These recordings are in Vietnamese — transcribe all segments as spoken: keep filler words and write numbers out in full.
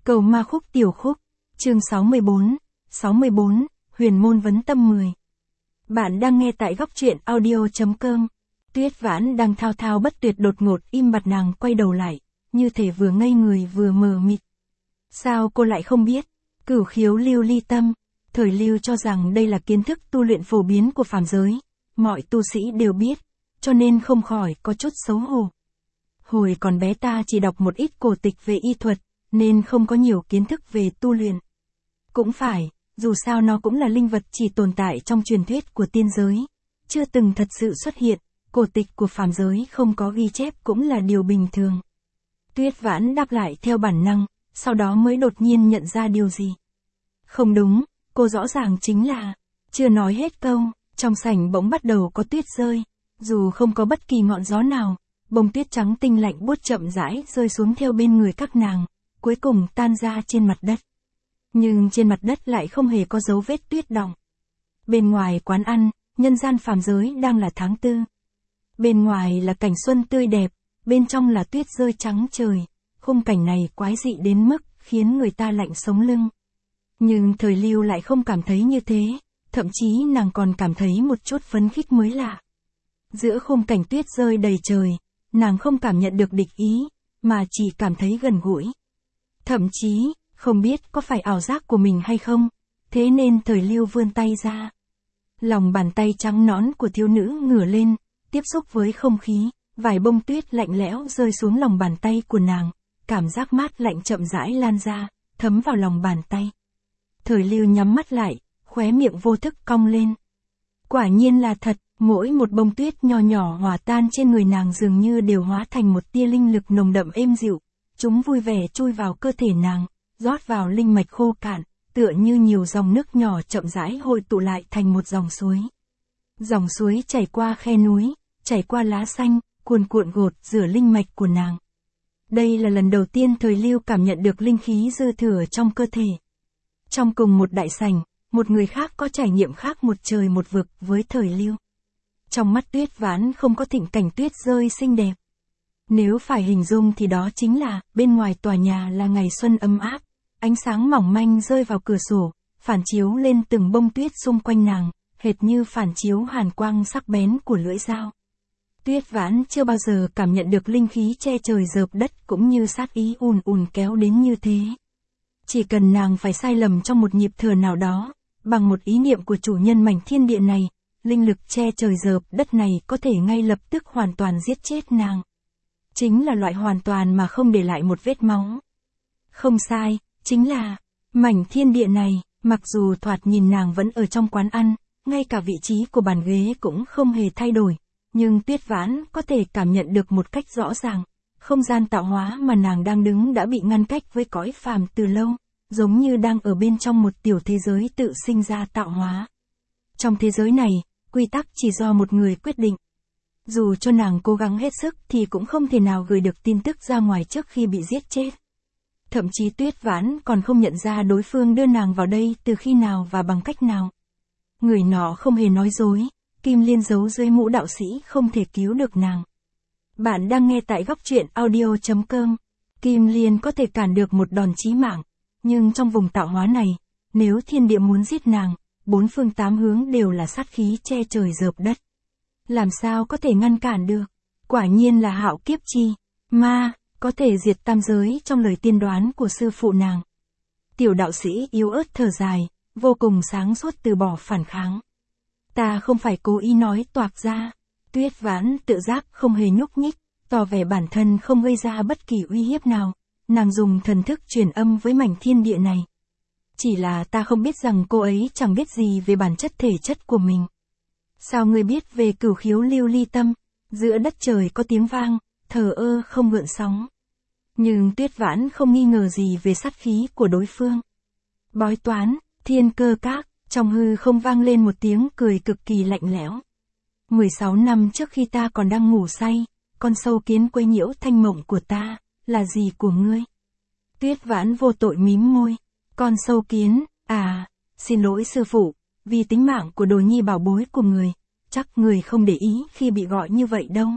Cầu ma khúc tiểu khúc, chương sáu mươi bốn, sáu mươi bốn, huyền môn vấn tâm mười. Bạn đang nghe tại góc truyện audio chấm com. Tuyết Vãn đang thao thao bất tuyệt đột ngột im bặt, nàng quay đầu lại, như thể vừa ngây người vừa mờ mịt. Sao cô lại không biết? Cửu khiếu lưu ly tâm. Thời lưu cho rằng đây là kiến thức tu luyện phổ biến của phàm giới, mọi tu sĩ đều biết, cho nên không khỏi có chút xấu hổ. Hồi còn bé ta chỉ đọc một ít cổ tịch về y thuật, nên không có nhiều kiến thức về tu luyện. Cũng phải, dù sao nó cũng là linh vật chỉ tồn tại trong truyền thuyết của tiên giới, chưa từng thật sự xuất hiện, cổ tịch của phàm giới không có ghi chép cũng là điều bình thường. Tuyết Vãn đáp lại theo bản năng, sau đó mới đột nhiên nhận ra điều gì. Không đúng, cô rõ ràng chính là, chưa nói hết câu, trong sảnh bỗng bắt đầu có tuyết rơi, dù không có bất kỳ ngọn gió nào, bông tuyết trắng tinh lạnh buốt chậm rãi rơi xuống theo bên người các nàng, cuối cùng tan ra trên mặt đất. Nhưng trên mặt đất lại không hề có dấu vết tuyết đọng. Bên ngoài quán ăn, nhân gian phàm giới đang là tháng tư. Bên ngoài là cảnh xuân tươi đẹp, bên trong là tuyết rơi trắng trời, khung cảnh này quái dị đến mức khiến người ta lạnh sống lưng. Nhưng thời lưu lại không cảm thấy như thế, thậm chí nàng còn cảm thấy một chút phấn khích mới lạ. Giữa khung cảnh tuyết rơi đầy trời, nàng không cảm nhận được địch ý, mà chỉ cảm thấy gần gũi. Thậm chí, không biết có phải ảo giác của mình hay không, thế nên thời lưu vươn tay ra. Lòng bàn tay trắng nõn của thiếu nữ ngửa lên, tiếp xúc với không khí, vài bông tuyết lạnh lẽo rơi xuống lòng bàn tay của nàng, cảm giác mát lạnh chậm rãi lan ra, thấm vào lòng bàn tay. Thời lưu nhắm mắt lại, khóe miệng vô thức cong lên. Quả nhiên là thật, mỗi một bông tuyết nhỏ nhỏ hòa tan trên người nàng dường như đều hóa thành một tia linh lực nồng đậm êm dịu, chúng vui vẻ chui vào cơ thể nàng, rót vào linh mạch khô cạn, tựa như nhiều dòng nước nhỏ chậm rãi hội tụ lại thành một dòng suối. Dòng suối chảy qua khe núi, chảy qua lá xanh, cuồn cuộn gột rửa linh mạch của nàng. Đây là lần đầu tiên thời lưu cảm nhận được linh khí dư thừa trong cơ thể. Trong cùng một đại sảnh, một người khác có trải nghiệm khác một trời một vực với thời lưu. Trong mắt Tuyết Vãn không có thịnh cảnh tuyết rơi xinh đẹp. Nếu phải hình dung thì đó chính là, bên ngoài tòa nhà là ngày xuân ấm áp, ánh sáng mỏng manh rơi vào cửa sổ, phản chiếu lên từng bông tuyết xung quanh nàng, hệt như phản chiếu hàn quang sắc bén của lưỡi dao. Tuyết Vãn chưa bao giờ cảm nhận được linh khí che trời rợp đất cũng như sát ý ùn ùn kéo đến như thế. Chỉ cần nàng phải sai lầm trong một nhịp thở nào đó, bằng một ý niệm của chủ nhân mảnh thiên địa này, linh lực che trời rợp đất này có thể ngay lập tức hoàn toàn giết chết nàng. Chính là loại hoàn toàn mà không để lại một vết máu. Không sai, chính là, mảnh thiên địa này, mặc dù thoạt nhìn nàng vẫn ở trong quán ăn, ngay cả vị trí của bàn ghế cũng không hề thay đổi, nhưng Tuyết Vãn có thể cảm nhận được một cách rõ ràng, không gian tạo hóa mà nàng đang đứng đã bị ngăn cách với cõi phàm từ lâu, giống như đang ở bên trong một tiểu thế giới tự sinh ra tạo hóa. Trong thế giới này, quy tắc chỉ do một người quyết định. Dù cho nàng cố gắng hết sức thì cũng không thể nào gửi được tin tức ra ngoài trước khi bị giết chết. Thậm chí Tuyết Vãn còn không nhận ra đối phương đưa nàng vào đây từ khi nào và bằng cách nào. Người nọ không hề nói dối, kim liên giấu dưới mũ đạo sĩ không thể cứu được nàng. Bạn đang nghe tại góc truyện audio chấm com. Kim liên có thể cản được một đòn chí mạng, nhưng trong vùng tạo hóa này, nếu thiên địa muốn giết nàng, bốn phương tám hướng đều là sát khí che trời rợp đất. Làm sao có thể ngăn cản được? Quả nhiên là hạo kiếp chi ma, có thể diệt tam giới trong lời tiên đoán của sư phụ nàng. Tiểu đạo sĩ yếu ớt thở dài, vô cùng sáng suốt từ bỏ phản kháng. Ta không phải cố ý nói toạc ra. Tuyết Vãn tự giác không hề nhúc nhích, tỏ vẻ bản thân không gây ra bất kỳ uy hiếp nào. Nàng dùng thần thức truyền âm với mảnh thiên địa này. Chỉ là ta không biết rằng cô ấy chẳng biết gì về bản chất thể chất của mình. Sao ngươi biết về cửu khiếu lưu ly tâm? Giữa đất trời có tiếng vang, thờ ơ không gợn sóng. Nhưng Tuyết Vãn không nghi ngờ gì về sát khí của đối phương. Bói toán, thiên cơ các, trong hư không vang lên một tiếng cười cực kỳ lạnh lẽo. mười sáu năm trước khi ta còn đang ngủ say, con sâu kiến quấy nhiễu thanh mộng của ta, là gì của ngươi? Tuyết Vãn vô tội mím môi. Con sâu kiến, à, xin lỗi sư phụ, vì tính mạng của đồ nhi bảo bối của người, chắc người không để ý khi bị gọi như vậy đâu.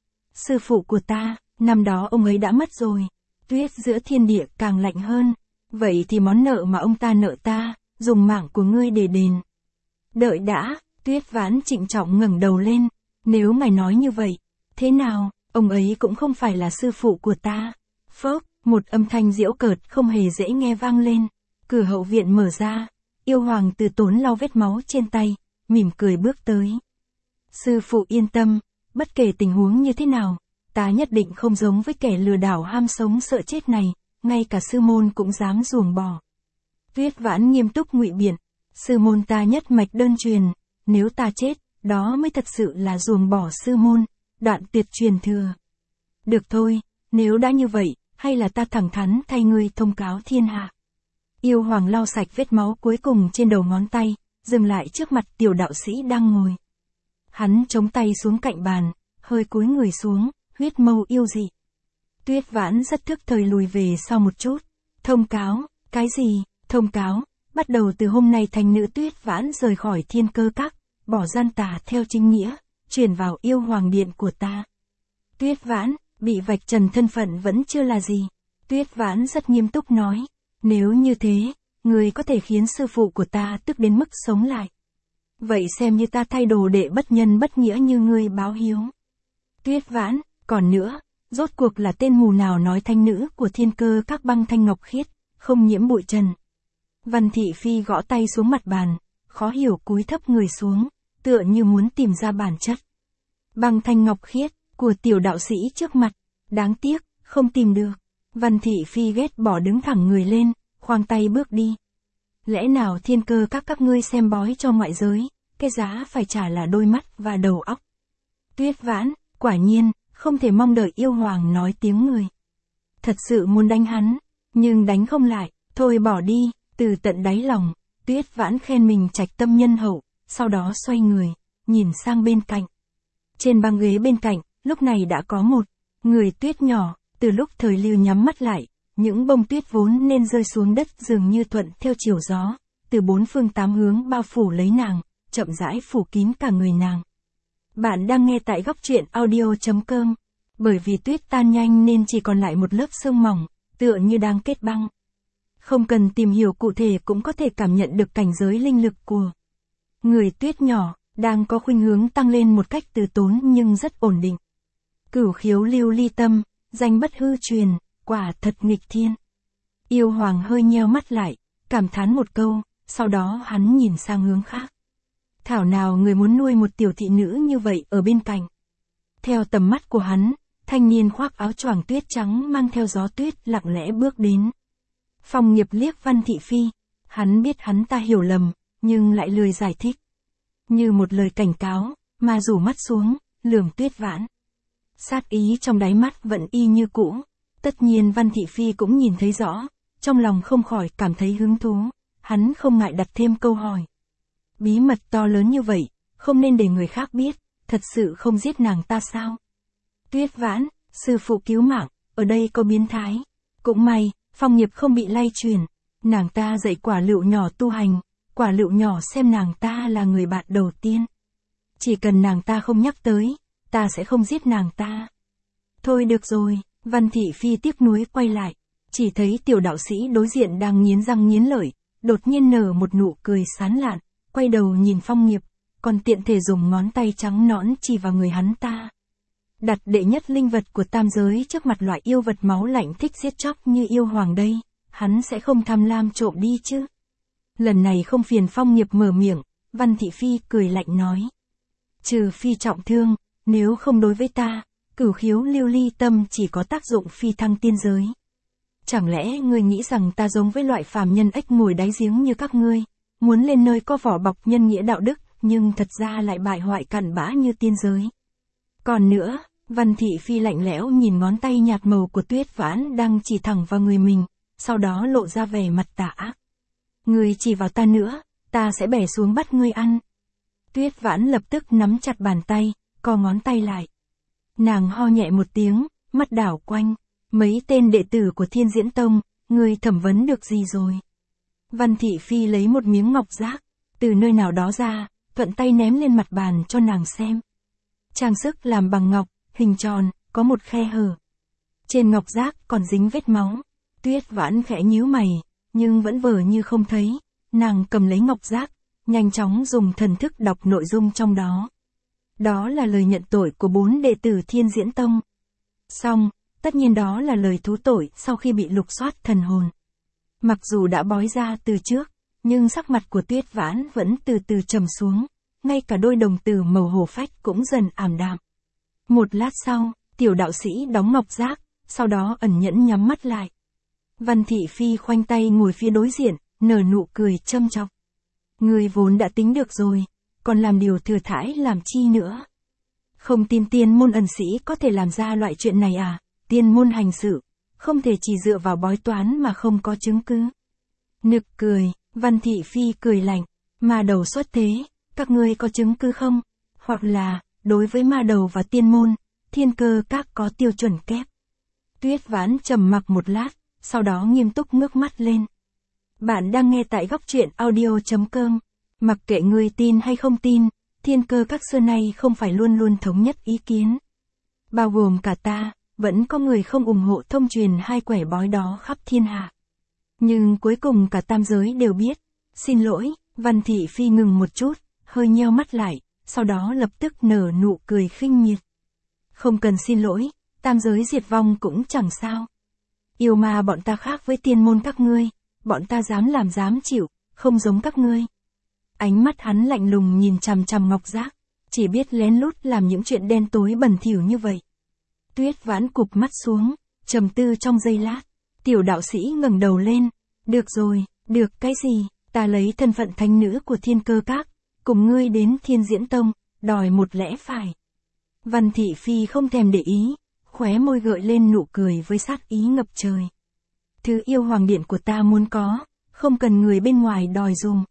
Sư phụ của ta, năm đó ông ấy đã mất rồi. Tuyết giữa thiên địa càng lạnh hơn. Vậy thì món nợ mà ông ta nợ ta, dùng mạng của ngươi để đền. Đợi đã, Tuyết Vãn trịnh trọng ngẩng đầu lên, nếu ngài nói như vậy, thế nào, ông ấy cũng không phải là sư phụ của ta. Phốc, một âm thanh giễu cợt không hề dễ nghe vang lên, cửa hậu viện mở ra, Yêu Hoàng Từ Tốn lau vết máu trên tay, mỉm cười bước tới. Sư phụ yên tâm, bất kể tình huống như thế nào, ta nhất định không giống với kẻ lừa đảo ham sống sợ chết này, ngay cả sư môn cũng dám ruồng bỏ. Tuyết Vãn nghiêm túc ngụy biện, sư môn ta nhất mạch đơn truyền, nếu ta chết, đó mới thật sự là ruồng bỏ sư môn, đoạn tuyệt truyền thừa. Được thôi, nếu đã như vậy, hay là ta thẳng thắn thay ngươi thông cáo thiên hạ. Yêu Hoàng lau sạch vết máu cuối cùng trên đầu ngón tay, dừng lại trước mặt tiểu đạo sĩ đang ngồi. Hắn chống tay xuống cạnh bàn, hơi cúi người xuống, huyết mâu yêu dị. Tuyết Vãn rất thức thời lùi về sau một chút. Thông cáo, cái gì, thông cáo, bắt đầu từ hôm nay thành nữ Tuyết Vãn rời khỏi Thiên Cơ Các, bỏ gian tà theo chính nghĩa, chuyển vào Yêu Hoàng điện của ta. Tuyết Vãn, bị vạch trần thân phận vẫn chưa là gì. Tuyết Vãn rất nghiêm túc nói, nếu như thế, người có thể khiến sư phụ của ta tức đến mức sống lại. Vậy xem như ta thay đồ đệ bất nhân bất nghĩa như ngươi báo hiếu. Tuyết Vãn, còn nữa, rốt cuộc là tên mù nào nói thanh nữ của Thiên Cơ Các băng thanh ngọc khiết, không nhiễm bụi trần. Văn Thị Phi gõ tay xuống mặt bàn, khó hiểu cúi thấp người xuống, tựa như muốn tìm ra bản chất. Băng thanh ngọc khiết, của tiểu đạo sĩ trước mặt, đáng tiếc, không tìm được. Văn Thị Phi ghét bỏ đứng thẳng người lên, khoang tay bước đi. Lẽ nào Thiên Cơ Các các ngươi xem bói cho ngoại giới, cái giá phải trả là đôi mắt và đầu óc. Tuyết Vãn, quả nhiên, không thể mong đợi Yêu Hoàng nói tiếng người. Thật sự muốn đánh hắn, nhưng đánh không lại, thôi bỏ đi, từ tận đáy lòng, Tuyết Vãn khen mình trạch tâm nhân hậu, sau đó xoay người, nhìn sang bên cạnh. Trên băng ghế bên cạnh, lúc này đã có một người tuyết nhỏ, từ lúc thời lưu nhắm mắt lại, những bông tuyết vốn nên rơi xuống đất dường như thuận theo chiều gió, từ bốn phương tám hướng bao phủ lấy nàng, chậm rãi phủ kín cả người nàng. Bạn đang nghe tại góc truyện audio chấm com. Bởi vì tuyết tan nhanh nên chỉ còn lại một lớp sương mỏng, tựa như đang kết băng. Không cần tìm hiểu cụ thể cũng có thể cảm nhận được cảnh giới linh lực của người tuyết nhỏ, đang có khuynh hướng tăng lên một cách từ tốn nhưng rất ổn định. Cửu khiếu lưu ly tâm, danh bất hư truyền, quả thật nghịch thiên. Yêu Hoàng hơi nheo mắt lại, cảm thán một câu, sau đó hắn nhìn sang hướng khác. Thảo nào người muốn nuôi một tiểu thị nữ như vậy ở bên cạnh. Theo tầm mắt của hắn, thanh niên khoác áo choàng tuyết trắng mang theo gió tuyết lặng lẽ bước đến. Phong Nghiệp liếc Văn Thị Phi, hắn biết hắn ta hiểu lầm, nhưng lại lười giải thích. Như một lời cảnh cáo, mà rủ mắt xuống, lườm Tuyết Vãn. Sát ý trong đáy mắt vẫn y như cũ, tất nhiên Văn Thị Phi cũng nhìn thấy rõ, trong lòng không khỏi cảm thấy hứng thú, hắn không ngại đặt thêm câu hỏi. Bí mật to lớn như vậy, không nên để người khác biết, thật sự không giết nàng ta sao? Tuyết Vãn, sư phụ cứu mạng, ở đây có biến thái. Cũng may, Phong Nghiệp không bị lay truyền, nàng ta dạy quả lựu nhỏ tu hành, quả lựu nhỏ xem nàng ta là người bạn đầu tiên. Chỉ cần nàng ta không nhắc tới, ta sẽ không giết nàng ta. Thôi được rồi, Văn Thị Phi tiếc nuối quay lại, chỉ thấy tiểu đạo sĩ đối diện đang nghiến răng nghiến lợi, đột nhiên nở một nụ cười sán lạn, quay đầu nhìn Phong Nghiệp, còn tiện thể dùng ngón tay trắng nõn chỉ vào người hắn ta. Đặt đệ nhất linh vật của tam giới trước mặt loại yêu vật máu lạnh thích giết chóc như Yêu Hoàng đây, hắn sẽ không tham lam trộm đi chứ. Lần này không phiền Phong Nghiệp mở miệng, Văn Thị Phi cười lạnh nói. Trừ phi trọng thương, nếu không đối với ta, cửu khiếu lưu ly tâm chỉ có tác dụng phi thăng tiên giới. Chẳng lẽ ngươi nghĩ rằng ta giống với loại phàm nhân ếch ngồi đáy giếng như các ngươi, muốn lên nơi có vỏ bọc nhân nghĩa đạo đức, nhưng thật ra lại bại hoại cặn bã như tiên giới. Còn nữa, Văn Thị Phi lạnh lẽo nhìn ngón tay nhạt màu của Tuyết Vãn đang chỉ thẳng vào người mình, sau đó lộ ra vẻ mặt tà ác. Ngươi chỉ vào ta nữa, ta sẽ bẻ xuống bắt ngươi ăn. Tuyết Vãn lập tức nắm chặt bàn tay, co ngón tay lại. Nàng ho nhẹ một tiếng, mắt đảo quanh. Mấy tên đệ tử của Thiên Diễn Tông, ngươi thẩm vấn được gì rồi? Văn Thị Phi lấy một miếng ngọc giác, từ nơi nào đó ra, thuận tay ném lên mặt bàn cho nàng xem. Trang sức làm bằng ngọc, hình tròn, có một khe hở. Trên ngọc giác còn dính vết máu. Tuyết Vãn khẽ nhíu mày, nhưng vẫn vờ như không thấy, nàng cầm lấy ngọc giác, nhanh chóng dùng thần thức đọc nội dung trong đó. Đó là lời nhận tội của bốn đệ tử Thiên Diễn Tông. Xong, tất nhiên đó là lời thú tội sau khi bị lục soát thần hồn. Mặc dù đã bói ra từ trước, nhưng sắc mặt của Tuyết Vãn vẫn từ từ trầm xuống, ngay cả đôi đồng tử màu hổ phách cũng dần ảm đạm. Một lát sau, tiểu đạo sĩ đóng ngọc giác, sau đó ẩn nhẫn nhắm mắt lại. Văn Thị Phi khoanh tay ngồi phía đối diện, nở nụ cười châm chọc. Người vốn đã tính được rồi, còn làm điều thừa thãi làm chi nữa. Không tin tiên môn ẩn sĩ có thể làm ra loại chuyện này à? Tiên môn hành sự, không thể chỉ dựa vào bói toán mà không có chứng cứ. Nực cười, Văn Thị Phi cười lạnh, ma đầu xuất thế, các ngươi có chứng cứ không? Hoặc là, đối với ma đầu và tiên môn, Thiên Cơ Các có tiêu chuẩn kép. Tuyết Vãn trầm mặc một lát, sau đó nghiêm túc ngước mắt lên. Bạn đang nghe tại góc truyện audio.com. Mặc kệ ngươi tin hay không tin, Thiên Cơ Các xưa nay không phải luôn luôn thống nhất ý kiến. Bao gồm cả ta, vẫn có người không ủng hộ thông truyền hai quẻ bói đó khắp thiên hạ. Nhưng cuối cùng cả tam giới đều biết. Xin lỗi, Văn Thị Phi ngừng một chút, hơi nheo mắt lại, sau đó lập tức nở nụ cười khinh miệt. Không cần xin lỗi, tam giới diệt vong cũng chẳng sao. Yêu ma bọn ta khác với tiên môn các ngươi, bọn ta dám làm dám chịu, không giống các ngươi. Ánh mắt hắn lạnh lùng nhìn chằm chằm ngọc giác, chỉ biết lén lút làm những chuyện đen tối bẩn thỉu như vậy. Tuyết Vãn cụp mắt xuống, trầm tư trong giây lát, tiểu đạo sĩ ngẩng đầu lên, được rồi, được cái gì, ta lấy thân phận thánh nữ của Thiên Cơ Các, cùng ngươi đến Thiên Diễn Tông, đòi một lẽ phải. Văn Thị Phi không thèm để ý, khóe môi gợi lên nụ cười với sát ý ngập trời. Thứ yêu hoàng điện của ta muốn có, không cần người bên ngoài đòi dùng.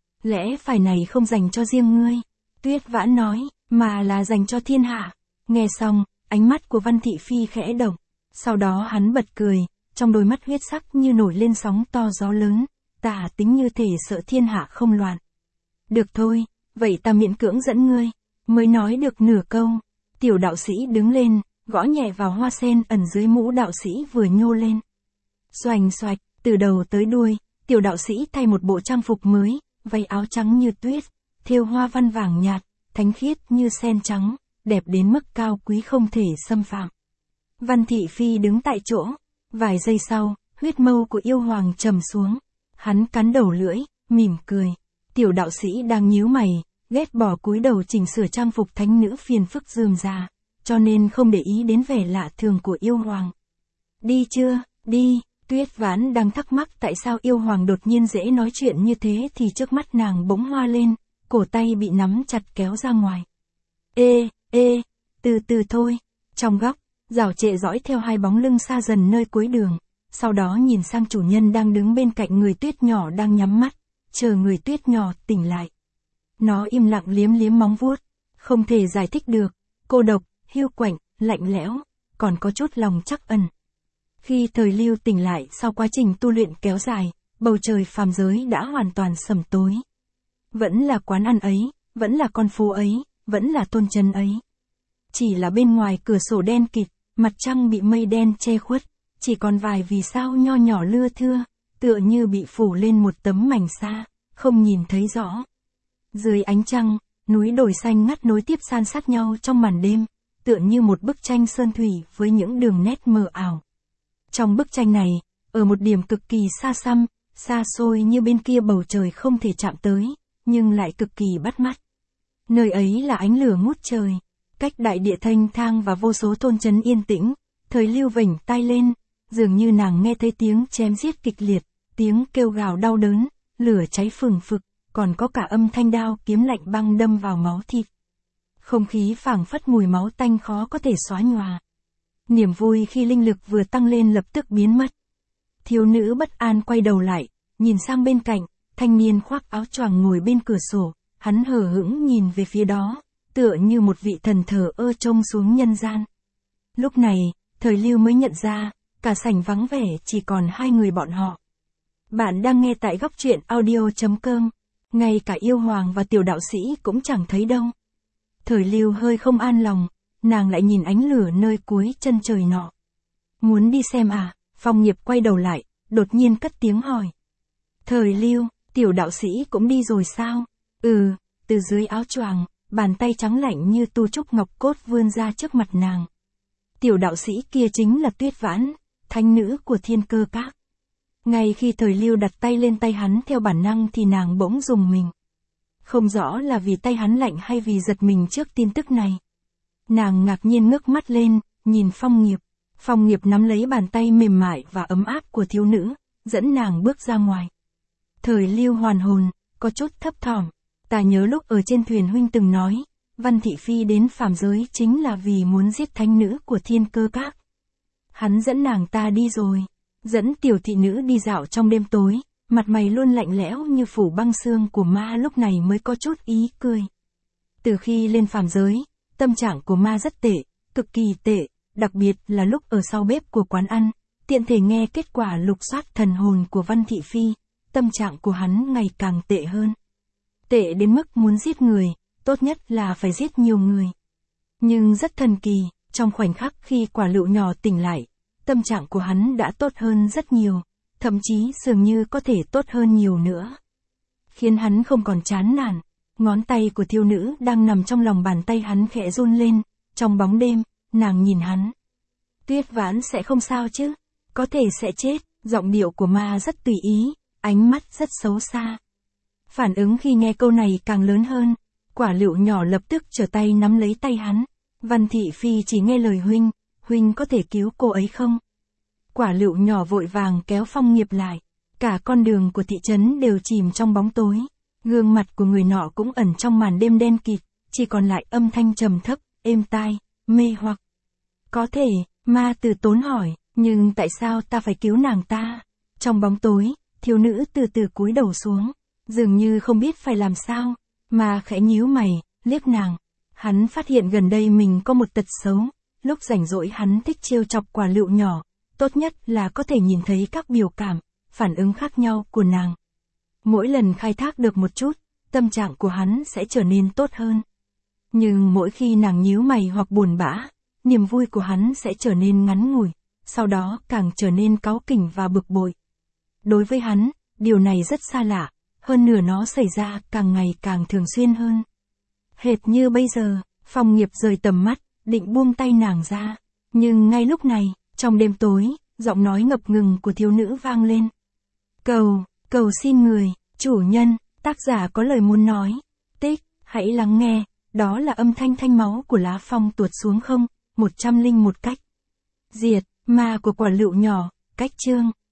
Lẽ phải này không dành cho riêng ngươi, Tuyết Vãn nói, mà là dành cho thiên hạ. Nghe xong, ánh mắt của Văn Thị Phi khẽ động, sau đó hắn bật cười, trong đôi mắt huyết sắc như nổi lên sóng to gió lớn, ta tính như thể sợ thiên hạ không loạn. Được thôi, vậy ta miễn cưỡng dẫn ngươi, mới nói được nửa câu, tiểu đạo sĩ đứng lên, gõ nhẹ vào hoa sen ẩn dưới mũ đạo sĩ vừa nhô lên. Xoành xoạch, từ đầu tới đuôi, tiểu đạo sĩ thay một bộ trang phục mới, váy áo trắng như tuyết, thêu hoa văn vàng nhạt, thánh khiết như sen trắng, đẹp đến mức cao quý không thể xâm phạm. Văn Thị Phi đứng tại chỗ, vài giây sau, huyết mâu của yêu hoàng trầm xuống, hắn cắn đầu lưỡi, mỉm cười. Tiểu đạo sĩ đang nhíu mày, ghét bỏ cúi đầu chỉnh sửa trang phục thánh nữ phiền phức rườm rà, cho nên không để ý đến vẻ lạ thường của yêu hoàng. Đi chưa, đi. Tuyết Vãn đang thắc mắc tại sao yêu hoàng đột nhiên dễ nói chuyện như thế thì trước mắt nàng bỗng hoa lên, cổ tay bị nắm chặt kéo ra ngoài. Ê, ê, từ từ thôi. Trong góc, Giảo Trệ dõi theo hai bóng lưng xa dần nơi cuối đường, sau đó nhìn sang chủ nhân đang đứng bên cạnh người tuyết nhỏ đang nhắm mắt, chờ người tuyết nhỏ tỉnh lại. Nó im lặng liếm liếm móng vuốt, không thể giải thích được, cô độc, hiu quạnh, lạnh lẽo, còn có chút lòng trắc ẩn. Khi Thời Lưu tỉnh lại sau quá trình tu luyện kéo dài, bầu trời phàm giới đã hoàn toàn sầm tối. Vẫn là quán ăn ấy, vẫn là con phố ấy, vẫn là thôn trấn ấy. Chỉ là bên ngoài cửa sổ đen kịt, mặt trăng bị mây đen che khuất, chỉ còn vài vì sao nho nhỏ lưa thưa, tựa như bị phủ lên một tấm mảnh sa, không nhìn thấy rõ. Dưới ánh trăng, núi đồi xanh ngắt nối tiếp san sát nhau trong màn đêm, tựa như một bức tranh sơn thủy với những đường nét mờ ảo. Trong bức tranh này, ở một điểm cực kỳ xa xăm, xa xôi như bên kia bầu trời không thể chạm tới, nhưng lại cực kỳ bắt mắt. Nơi ấy là ánh lửa ngút trời, cách đại địa thênh thang và vô số thôn trấn yên tĩnh, Thời Lưu vểnh tai lên, dường như nàng nghe thấy tiếng chém giết kịch liệt, tiếng kêu gào đau đớn, lửa cháy phừng phực, còn có cả âm thanh đao kiếm lạnh băng đâm vào máu thịt. Không khí phảng phất mùi máu tanh khó có thể xóa nhòa. Niềm vui khi linh lực vừa tăng lên lập tức biến mất. Thiếu nữ bất an quay đầu lại, nhìn sang bên cạnh, thanh niên khoác áo choàng ngồi bên cửa sổ, hắn hờ hững nhìn về phía đó, tựa như một vị thần thờ ơ trông xuống nhân gian. Lúc này, Thời Lưu mới nhận ra, cả sảnh vắng vẻ chỉ còn hai người bọn họ. Bạn đang nghe tại góc truyện audio.com, ngay cả yêu hoàng và tiểu đạo sĩ cũng chẳng thấy đâu. Thời Lưu hơi không an lòng, nàng lại nhìn ánh lửa nơi cuối chân trời nọ. Muốn đi xem à? Phong Nghiệp quay đầu lại, đột nhiên cất tiếng hỏi. Thời Lưu, tiểu đạo sĩ cũng đi rồi sao? Ừ, từ dưới áo choàng, bàn tay trắng lạnh như tu trúc ngọc cốt vươn ra trước mặt nàng. Tiểu đạo sĩ kia chính là Tuyết Vãn, thánh nữ của Thiên Cơ Các. Ngay khi Thời Lưu đặt tay lên tay hắn theo bản năng thì nàng bỗng rùng mình. Không rõ là vì tay hắn lạnh hay vì giật mình trước tin tức này. Nàng ngạc nhiên ngước mắt lên, nhìn Phong Nghiệp. Phong Nghiệp nắm lấy bàn tay mềm mại và ấm áp của thiếu nữ, dẫn nàng bước ra ngoài. Thời Lưu hoàn hồn, có chút thấp thỏm. Ta nhớ lúc ở trên thuyền huynh từng nói, Văn Thị Phi đến phàm giới chính là vì muốn giết thánh nữ của Thiên Cơ Các. Hắn dẫn nàng ta đi rồi, dẫn tiểu thị nữ đi dạo trong đêm tối, mặt mày luôn lạnh lẽo như phủ băng xương của ma lúc này mới có chút ý cười. Từ khi lên phàm giới, tâm trạng của ma rất tệ, cực kỳ tệ, đặc biệt là lúc ở sau bếp của quán ăn, tiện thể nghe kết quả lục soát thần hồn của Văn Thị Phi, tâm trạng của hắn ngày càng tệ hơn. Tệ đến mức muốn giết người, tốt nhất là phải giết nhiều người. Nhưng rất thần kỳ, trong khoảnh khắc khi quả lựu nhỏ tỉnh lại, tâm trạng của hắn đã tốt hơn rất nhiều, thậm chí dường như có thể tốt hơn nhiều nữa. Khiến hắn không còn chán nản, ngón tay của thiếu nữ đang nằm trong lòng bàn tay hắn khẽ run lên, trong bóng đêm, nàng nhìn hắn. Tuyết Vãn sẽ không sao chứ, có thể sẽ chết, giọng điệu của ma rất tùy ý, ánh mắt rất xấu xa. Phản ứng khi nghe câu này càng lớn hơn, quả lựu nhỏ lập tức trở tay nắm lấy tay hắn. Văn Thị Phi chỉ nghe lời huynh, huynh có thể cứu cô ấy không? Quả lựu nhỏ vội vàng kéo Phong Nghiệp lại. Cả con đường của thị trấn đều chìm trong bóng tối. Gương mặt của người nọ cũng ẩn trong màn đêm đen kịt, chỉ còn lại âm thanh trầm thấp, êm tai, mê hoặc. Có thể, ma từ tốn hỏi, nhưng tại sao ta phải cứu nàng ta? Trong bóng tối, thiếu nữ từ từ cúi đầu xuống, dường như không biết phải làm sao, mà khẽ nhíu mày, liếc nàng. Hắn phát hiện gần đây mình có một tật xấu, lúc rảnh rỗi hắn thích trêu chọc quả lựu nhỏ, tốt nhất là có thể nhìn thấy các biểu cảm, phản ứng khác nhau của nàng. Mỗi lần khai thác được một chút, tâm trạng của hắn sẽ trở nên tốt hơn. Nhưng mỗi khi nàng nhíu mày hoặc buồn bã, niềm vui của hắn sẽ trở nên ngắn ngủi, sau đó càng trở nên cáu kỉnh và bực bội. Đối với hắn, điều này rất xa lạ, hơn nữa nó xảy ra càng ngày càng thường xuyên hơn. Hệt như bây giờ, Phong Nghiệp rời tầm mắt, định buông tay nàng ra. Nhưng ngay lúc này, trong đêm tối, giọng nói ngập ngừng của thiếu nữ vang lên. Cầu, cầu xin người, chủ nhân, tác giả có lời muốn nói. Tích, hãy lắng nghe, đó là âm thanh thanh máu của lá phong tuột xuống không, một trăm linh một cách. Diệt, ma của quả lựu nhỏ, cách chương.